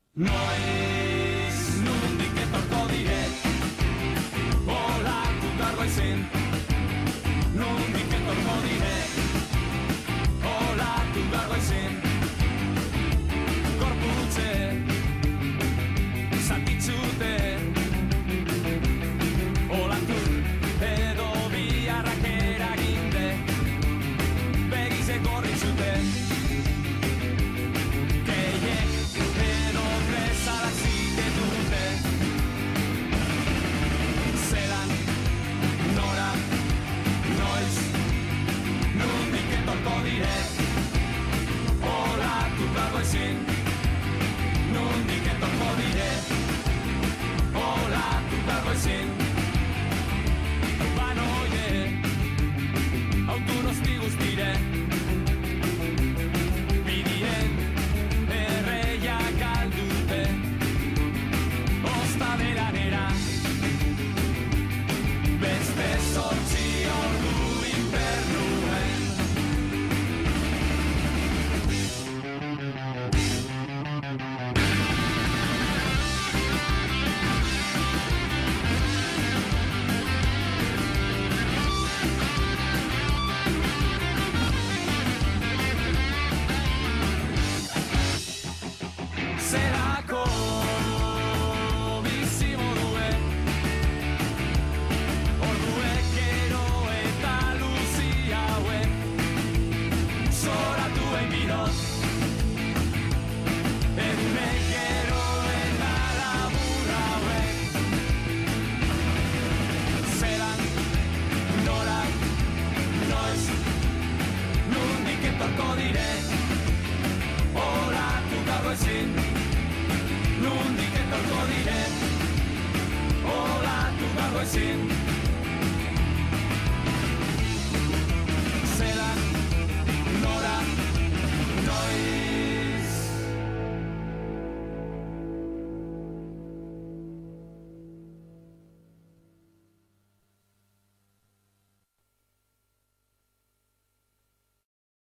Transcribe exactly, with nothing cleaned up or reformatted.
Noiz nundik etorko dire olatu garba izen. Nundik etorko dire olatu garba izen. Gorputze zatitzute olatu edo biharrak eraginde begize gorri zuten. Gehiek edo grezarak zite dute. Zelan, nora, noiz, nundik etorko dire olatu garba ezin. Nundik etorko dire olatu garba ezin. Banoie, autu nosti guztire bidiren erreia galdute ostaderanera. Beste zortzi ordu infernuen. Zerako bizimodue orduek gero eta luzi hauek zoratuen bidot egunek gero eta labur hauek. Zelan, nora, noiz, nundik etorko dire olatu garba ezin. Nundik etorko dire olatu garba ezin.